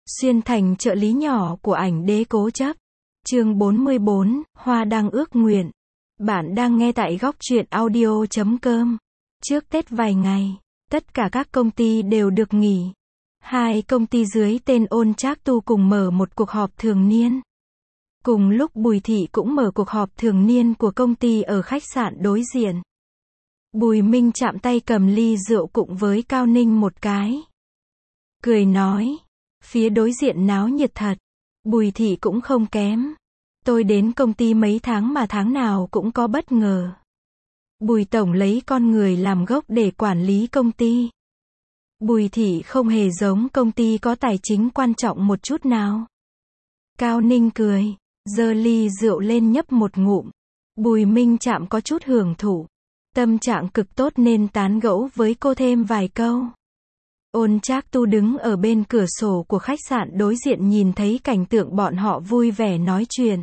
Xuyên thành trợ lý nhỏ của ảnh đế cố chấp. Chương 44, Hoa đang ước nguyện. Bạn đang nghe tại góc truyện audio.com. Trước Tết vài ngày, tất cả các công ty đều được nghỉ. Hai công ty dưới tên Ôn Trác Tu cùng mở một cuộc họp thường niên. Cùng lúc Bùi Thị cũng mở cuộc họp thường niên của công ty ở khách sạn đối diện. Bùi Minh chạm tay cầm ly rượu cùng với Cao Ninh một cái. Cười nói, phía đối diện náo nhiệt thật. Bùi Thị cũng không kém. Tôi đến công ty mấy tháng mà tháng nào cũng có bất ngờ. Bùi Tổng lấy con người làm gốc để quản lý công ty. Bùi Thị không hề giống công ty có tài chính quan trọng một chút nào. Cao Ninh cười, giơ ly rượu lên nhấp một ngụm. Bùi Minh chạm có chút hưởng thụ. Tâm trạng cực tốt nên tán gẫu với cô thêm vài câu. Ôn Trác Tu đứng ở bên cửa sổ của khách sạn đối diện nhìn thấy cảnh tượng bọn họ vui vẻ nói chuyện.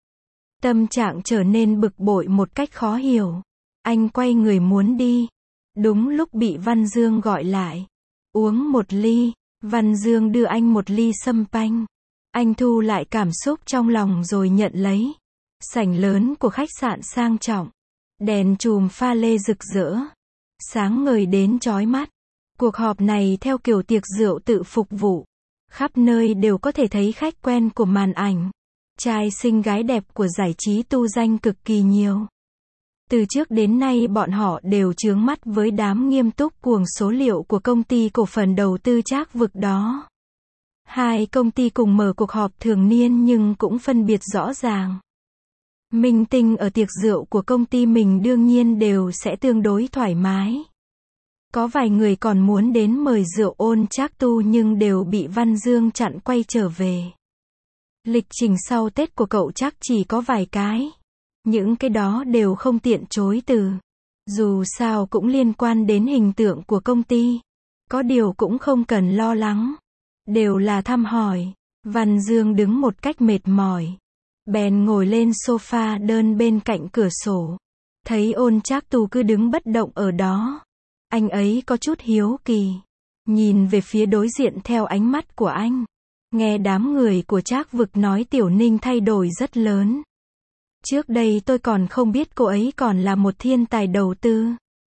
Tâm trạng trở nên bực bội một cách khó hiểu. Anh quay người muốn đi. Đúng lúc bị Văn Dương gọi lại. Uống một ly. Văn Dương đưa anh một ly sâm panh. Anh thu lại cảm xúc trong lòng rồi nhận lấy. Sảnh lớn của khách sạn sang trọng. Đèn chùm pha lê rực rỡ. Sáng ngời đến chói mắt. Cuộc họp này theo kiểu tiệc rượu tự phục vụ. Khắp nơi đều có thể thấy khách quen của màn ảnh. Trai xinh gái đẹp của giải trí tu danh cực kỳ nhiều. Từ trước đến nay bọn họ đều chướng mắt với đám nghiêm túc cuồng số liệu của công ty cổ phần đầu tư Trác Vực đó. Hai công ty cùng mở cuộc họp thường niên nhưng cũng phân biệt rõ ràng. Minh tinh ở tiệc rượu của công ty mình đương nhiên đều sẽ tương đối thoải mái. Có vài người còn muốn đến mời rượu Ôn Trác Tu nhưng đều bị Văn Dương chặn quay trở về. Lịch trình sau Tết của cậu chắc chỉ có vài cái. Những cái đó đều không tiện chối từ. Dù sao cũng liên quan đến hình tượng của công ty. Có điều cũng không cần lo lắng. Đều là thăm hỏi. Văn Dương đứng một cách mệt mỏi. Bèn ngồi lên sofa đơn bên cạnh cửa sổ. Thấy Ôn Trác Tu cứ đứng bất động ở đó. Anh ấy có chút hiếu kỳ. Nhìn về phía đối diện theo ánh mắt của anh. Nghe đám người của Trác Vực nói Tiểu Ninh thay đổi rất lớn. Trước đây tôi còn không biết cô ấy còn là một thiên tài đầu tư.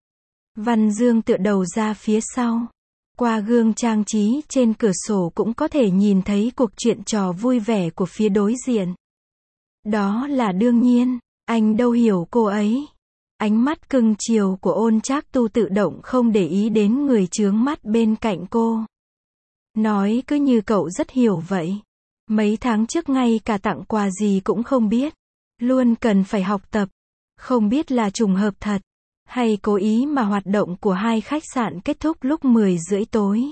Văn Dương tựa đầu ra phía sau. Qua gương trang trí trên cửa sổ cũng có thể nhìn thấy cuộc chuyện trò vui vẻ của phía đối diện. Đó là đương nhiên, anh đâu hiểu cô ấy. Ánh mắt cưng chiều của Ôn Trác Tu tự động không để ý đến người chướng mắt bên cạnh cô. Nói cứ như cậu rất hiểu vậy. Mấy tháng trước ngay cả tặng quà gì cũng không biết. Luôn cần phải học tập. Không biết là trùng hợp thật. Hay cố ý mà hoạt động của hai khách sạn kết thúc lúc 10 rưỡi tối.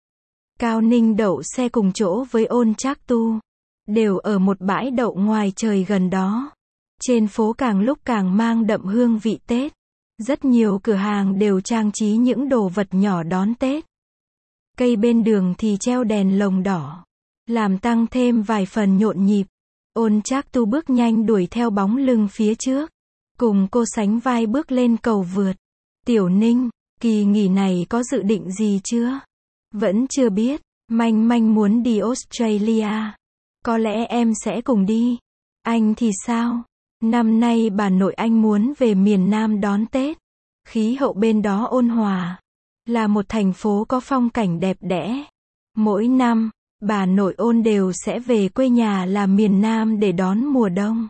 Cao Ninh đậu xe cùng chỗ với Ôn Trác Tu. Đều ở một bãi đậu ngoài trời gần đó. Trên phố càng lúc càng mang đậm hương vị Tết. Rất nhiều cửa hàng đều trang trí những đồ vật nhỏ đón Tết. Cây bên đường thì treo đèn lồng đỏ. Làm tăng thêm vài phần nhộn nhịp. Ôn Trác Tu bước nhanh đuổi theo bóng lưng phía trước. Cùng cô sánh vai bước lên cầu vượt. Tiểu Ninh, kỳ nghỉ này có dự định gì chưa? Vẫn chưa biết. Manh manh muốn đi Australia. Có lẽ em sẽ cùng đi. Anh thì sao? Năm nay bà nội anh muốn về miền Nam đón Tết. Khí hậu bên đó ôn hòa. Là một thành phố có phong cảnh đẹp đẽ. Mỗi năm, bà nội Ôn đều sẽ về quê nhà là miền Nam để đón mùa đông.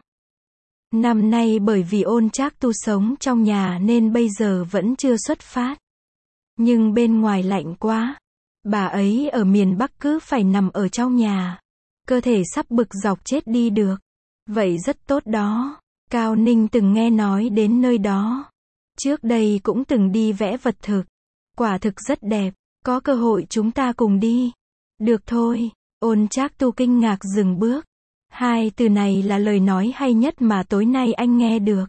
Năm nay bởi vì Ôn Trác Tu sống trong nhà nên bây giờ vẫn chưa xuất phát. Nhưng bên ngoài lạnh quá. Bà ấy ở miền Bắc cứ phải nằm ở trong nhà. Cơ thể sắp bực dọc chết đi được. Vậy rất tốt đó. Cao Ninh từng nghe nói đến nơi đó. Trước đây cũng từng đi vẽ vật thực. Quả thực rất đẹp. Có cơ hội chúng ta cùng đi. Được thôi. Ôn Trác Tu kinh ngạc dừng bước. Hai từ này là lời nói hay nhất mà tối nay anh nghe được.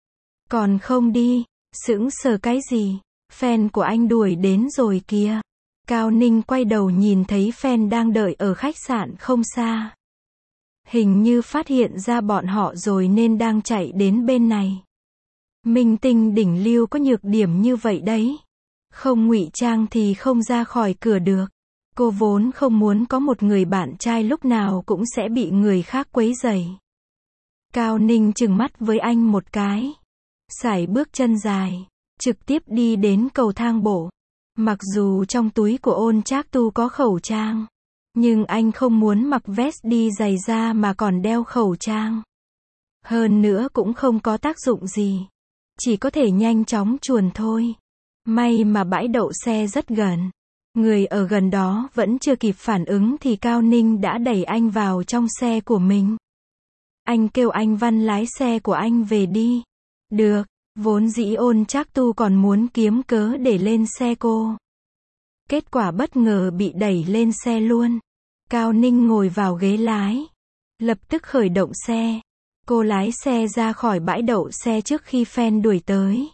Còn không đi. Sững sờ cái gì? Fan của anh đuổi đến rồi kìa. Cao Ninh quay đầu nhìn thấy fan đang đợi ở khách sạn không xa. Hình như phát hiện ra bọn họ rồi nên đang chạy đến bên này. Minh tinh đỉnh lưu có nhược điểm như vậy đấy. Không ngụy trang thì không ra khỏi cửa được. Cô vốn không muốn có một người bạn trai lúc nào cũng sẽ bị người khác quấy rầy. Cao Ninh trừng mắt với anh một cái. Sải bước chân dài, trực tiếp đi đến cầu thang bộ. Mặc dù trong túi của Ôn Trác Tu có khẩu trang, nhưng anh không muốn mặc vest đi giày da mà còn đeo khẩu trang. Hơn nữa cũng không có tác dụng gì. Chỉ có thể nhanh chóng chuồn thôi. May mà bãi đậu xe rất gần. Người ở gần đó vẫn chưa kịp phản ứng thì Cao Ninh đã đẩy anh vào trong xe của mình. Anh kêu anh Văn lái xe của anh về đi. Được, vốn dĩ Ôn Trác Tu còn muốn kiếm cớ để lên xe cô. Kết quả bất ngờ bị đẩy lên xe luôn. Cao Ninh ngồi vào ghế lái. Lập tức khởi động xe. Cô lái xe ra khỏi bãi đậu xe trước khi fan đuổi tới.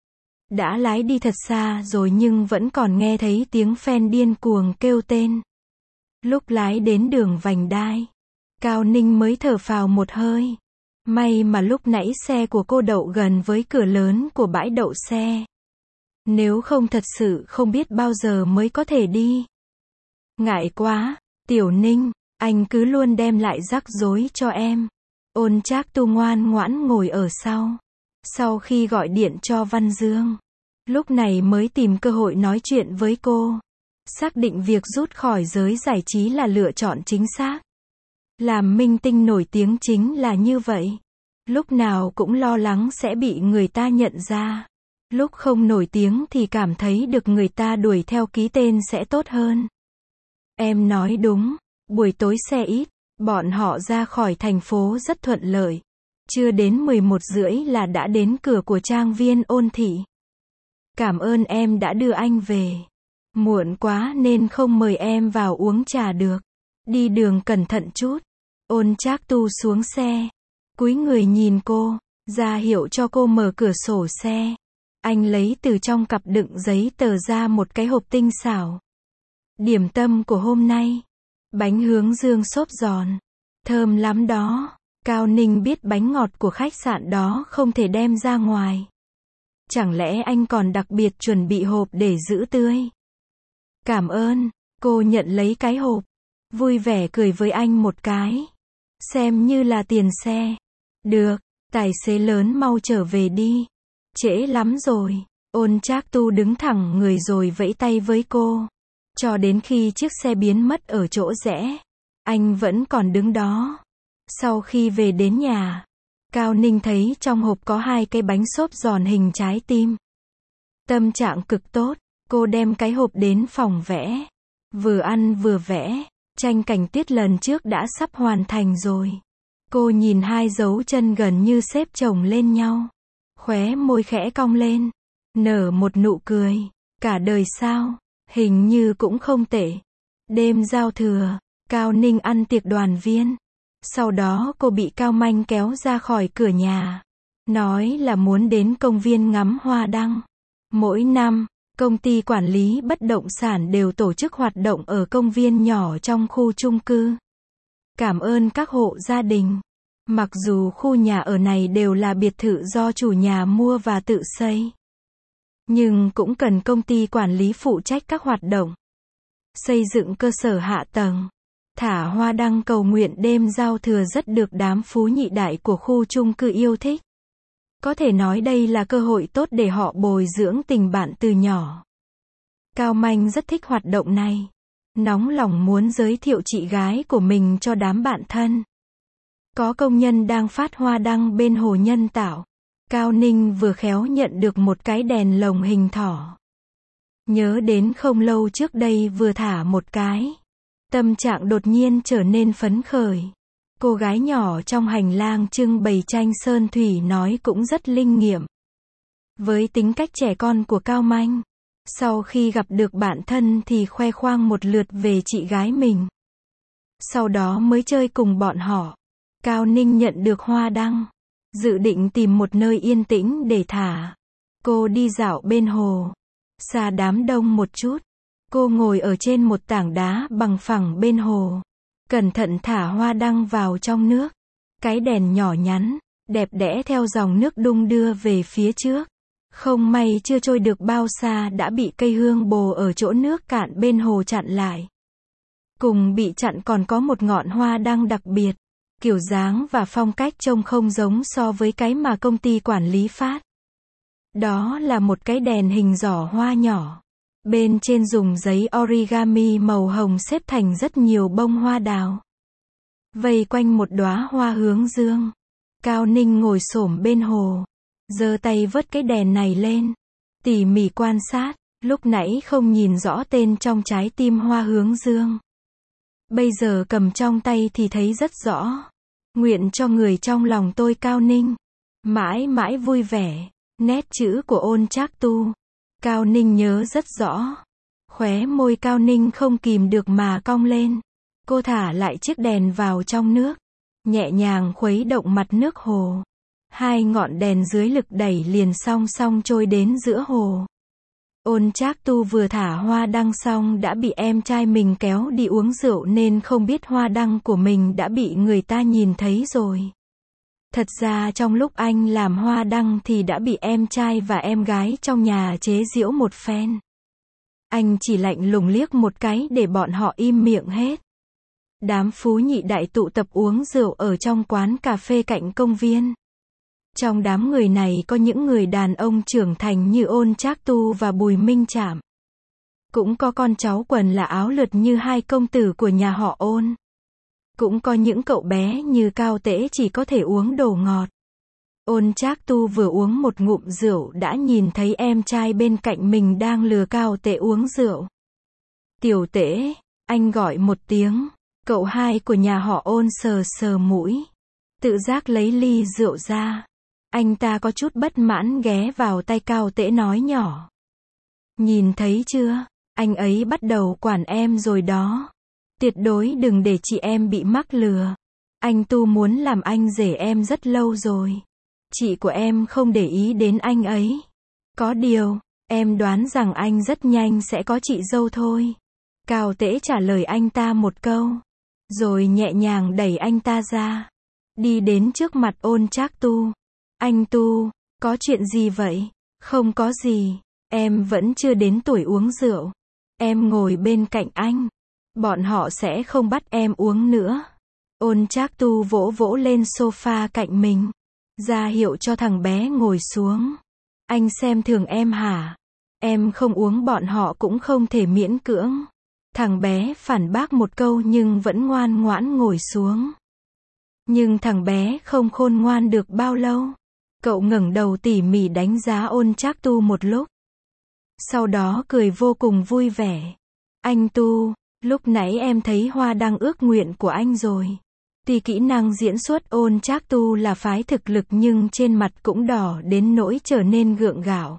Đã lái đi thật xa rồi nhưng vẫn còn nghe thấy tiếng fan điên cuồng kêu tên. Lúc lái đến đường vành đai, Cao Ninh mới thở phào một hơi. May mà lúc nãy xe của cô đậu gần với cửa lớn của bãi đậu xe. Nếu không thật sự không biết bao giờ mới có thể đi. Ngại quá, Tiểu Ninh, anh cứ luôn đem lại rắc rối cho em. Ôn Trác Tu ngoan ngoãn ngồi ở sau. Sau khi gọi điện cho Văn Dương, lúc này mới tìm cơ hội nói chuyện với cô. Xác định việc rút khỏi giới giải trí là lựa chọn chính xác. Làm minh tinh nổi tiếng chính là như vậy. Lúc nào cũng lo lắng sẽ bị người ta nhận ra. Lúc không nổi tiếng thì cảm thấy được người ta đuổi theo ký tên sẽ tốt hơn. Em nói đúng, buổi tối xe ít, bọn họ ra khỏi thành phố rất thuận lợi. Chưa đến 11:30 là đã đến cửa của trang viên Ôn Thị. Cảm ơn em đã đưa anh về. Muộn quá nên không mời em vào uống trà được. Đi đường cẩn thận chút. Ôn Trác Tu xuống xe. Cúi người nhìn cô, ra hiệu cho cô mở cửa sổ xe. Anh lấy từ trong cặp đựng giấy tờ ra một cái hộp tinh xảo. Điểm tâm của hôm nay. Bánh hướng dương xốp giòn. Thơm lắm đó. Cao Ninh biết bánh ngọt của khách sạn đó không thể đem ra ngoài. Chẳng lẽ anh còn đặc biệt chuẩn bị hộp để giữ tươi? Cảm ơn. Cô nhận lấy cái hộp. Vui vẻ cười với anh một cái. Xem như là tiền xe. Được, tài xế lớn mau trở về đi. Trễ lắm rồi. Ôn Trác Tu đứng thẳng người rồi vẫy tay với cô. Cho đến khi chiếc xe biến mất ở chỗ rẽ. Anh vẫn còn đứng đó. Sau khi về đến nhà, Cao Ninh thấy trong hộp có 2 cái bánh xốp giòn hình trái tim. Tâm trạng cực tốt, cô đem cái hộp đến phòng vẽ. Vừa ăn vừa vẽ, tranh cảnh tiết lần trước đã sắp hoàn thành rồi. Cô nhìn 2 dấu chân gần như xếp chồng lên nhau. Khóe môi khẽ cong lên. Nở một nụ cười. Cả đời sao? Hình như cũng không tệ. Đêm giao thừa, Cao Ninh ăn tiệc đoàn viên. Sau đó cô bị Cao Manh kéo ra khỏi cửa nhà. Nói là muốn đến công viên ngắm hoa đăng. Mỗi năm, công ty quản lý bất động sản đều tổ chức hoạt động ở công viên nhỏ trong khu chung cư. Cảm ơn các hộ gia đình. Mặc dù khu nhà ở này đều là biệt thự do chủ nhà mua và tự xây. Nhưng cũng cần công ty quản lý phụ trách các hoạt động. Xây dựng cơ sở hạ tầng. Thả hoa đăng cầu nguyện đêm giao thừa rất được đám phú nhị đại của khu chung cư yêu thích. Có thể nói đây là cơ hội tốt để họ bồi dưỡng tình bạn từ nhỏ. Cao Manh rất thích hoạt động này. Nóng lòng muốn giới thiệu chị gái của mình cho đám bạn thân. Có công nhân đang phát hoa đăng bên hồ nhân tạo. Cao Ninh vừa khéo nhận được một cái đèn lồng hình thỏ. Nhớ đến không lâu trước đây vừa thả một cái. Tâm trạng đột nhiên trở nên phấn khởi. Cô gái nhỏ trong hành lang trưng bày tranh sơn thủy nói cũng rất linh nghiệm. Với tính cách trẻ con của Cao Manh, sau khi gặp được bạn thân thì khoe khoang một lượt về chị gái mình. Sau đó mới chơi cùng bọn họ. Cao Ninh nhận được hoa đăng. Dự định tìm một nơi yên tĩnh để thả. Cô đi dạo bên hồ. Xa đám đông một chút. Cô ngồi ở trên một tảng đá bằng phẳng bên hồ. Cẩn thận thả hoa đăng vào trong nước. Cái đèn nhỏ nhắn, đẹp đẽ theo dòng nước đung đưa về phía trước. Không may chưa trôi được bao xa đã bị cây hương bồ ở chỗ nước cạn bên hồ chặn lại. Cùng bị chặn còn có một ngọn hoa đăng đặc biệt. Kiểu dáng và phong cách trông không giống so với cái mà công ty quản lý phát. Đó là một cái đèn hình giỏ hoa nhỏ. Bên trên dùng giấy origami màu hồng xếp thành rất nhiều bông hoa đào. Vây quanh một đóa hoa hướng dương. Cao Ninh ngồi xổm bên hồ. Giơ tay vớt cái đèn này lên. Tỉ mỉ quan sát. Lúc nãy không nhìn rõ tên trong trái tim hoa hướng dương. Bây giờ cầm trong tay thì thấy rất rõ. Nguyện cho người trong lòng tôi Cao Ninh. Mãi mãi vui vẻ. Nét chữ của Ôn Trác Tu. Cao Ninh nhớ rất rõ. Khóe môi Cao Ninh không kìm được mà cong lên. Cô thả lại chiếc đèn vào trong nước. Nhẹ nhàng khuấy động mặt nước hồ. Hai ngọn đèn dưới lực đẩy liền song song trôi đến giữa hồ. Ôn Trác Tu vừa thả hoa đăng xong đã bị em trai mình kéo đi uống rượu nên không biết hoa đăng của mình đã bị người ta nhìn thấy rồi. Thật ra trong lúc anh làm hoa đăng thì đã bị em trai và em gái trong nhà chế giễu một phen. Anh chỉ lạnh lùng liếc một cái để bọn họ im miệng hết. Đám phú nhị đại tụ tập uống rượu ở trong quán cà phê cạnh công viên. Trong đám người này có những người đàn ông trưởng thành như Ôn Trác Tu và Bùi Minh Trạm. Cũng có con cháu quần là áo lượt như hai công tử của nhà họ Ôn. Cũng có những cậu bé như Cao Tễ chỉ có thể uống đồ ngọt. Ôn Trác Tu vừa uống một ngụm rượu đã nhìn thấy em trai bên cạnh mình đang lừa Cao Tễ uống rượu. Tiểu Tễ, anh gọi một tiếng. Cậu hai của nhà họ Ôn sờ sờ mũi. Tự giác lấy ly rượu ra. Anh ta có chút bất mãn ghé vào tay Cao Tễ nói nhỏ. Nhìn thấy chưa, anh ấy bắt đầu quản em rồi đó. Tuyệt đối đừng để chị em bị mắc lừa. Anh Tu muốn làm anh rể em rất lâu rồi. Chị của em không để ý đến anh ấy. Có điều, em đoán rằng anh rất nhanh sẽ có chị dâu thôi. Cao Tễ trả lời anh ta một câu. Rồi nhẹ nhàng đẩy anh ta ra. Đi đến trước mặt Ôn Trác Tu. Anh Tu, có chuyện gì vậy? Không có gì. Em vẫn chưa đến tuổi uống rượu. Em ngồi bên cạnh anh. Bọn họ sẽ không bắt em uống nữa. Ôn Trác Tu vỗ vỗ lên sofa cạnh mình. Ra hiệu cho thằng bé ngồi xuống. Anh xem thường em hả? Em không uống bọn họ cũng không thể miễn cưỡng. Thằng bé phản bác một câu nhưng vẫn ngoan ngoãn ngồi xuống. Nhưng thằng bé không khôn ngoan được bao lâu. Cậu ngẩng đầu tỉ mỉ đánh giá Ôn Trác Tu một lúc. Sau đó cười vô cùng vui vẻ. Anh Tu, lúc nãy em thấy hoa đăng ước nguyện của anh rồi. Tuy kỹ năng diễn xuất Ôn Trác Tu là phái thực lực nhưng trên mặt cũng đỏ đến nỗi trở nên gượng gạo.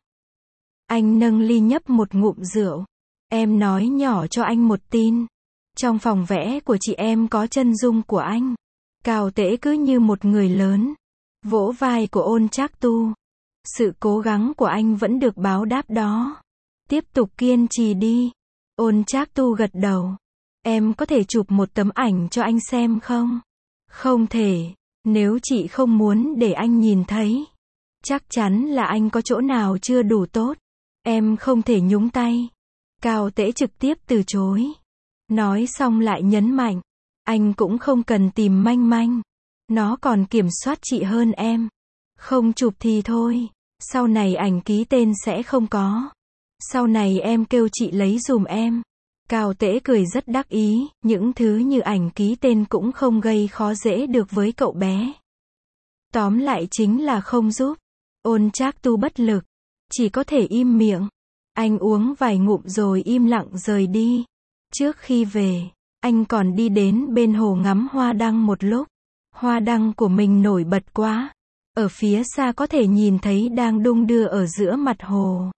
Anh nâng ly nhấp một ngụm rượu. Em nói nhỏ cho anh một tin. Trong phòng vẽ của chị em có chân dung của anh. Cao Tễ cứ như một người lớn. Vỗ vai của Ôn Trác Tu. Sự cố gắng của anh vẫn được báo đáp đó. Tiếp tục kiên trì đi. Ôn Trác Tu gật đầu. Em có thể chụp một tấm ảnh cho anh xem không? Không thể. Nếu chị không muốn để anh nhìn thấy. Chắc chắn là anh có chỗ nào chưa đủ tốt. Em không thể nhúng tay. Cao Tễ trực tiếp từ chối. Nói xong lại nhấn mạnh. Anh cũng không cần tìm manh manh. Nó còn kiểm soát chị hơn em. Không chụp thì thôi. Sau này ảnh ký tên sẽ không có. Sau này em kêu chị lấy dùm em. Cao Tễ cười rất đắc ý. Những thứ như ảnh ký tên cũng không gây khó dễ được với cậu bé. Tóm lại chính là không giúp. Ôn Trác Tu bất lực. Chỉ có thể im miệng. Anh uống vài ngụm rồi im lặng rời đi. Trước khi về, anh còn đi đến bên hồ ngắm hoa đăng một lúc. Hoa đăng của mình nổi bật quá. Ở phía xa có thể nhìn thấy đang đung đưa ở giữa mặt hồ.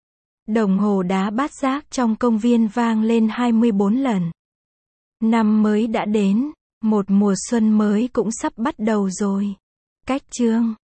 Đồng hồ đá bát giác trong công viên vang lên 24 lần. Năm mới đã đến, một mùa xuân mới cũng sắp bắt đầu rồi. Cách chương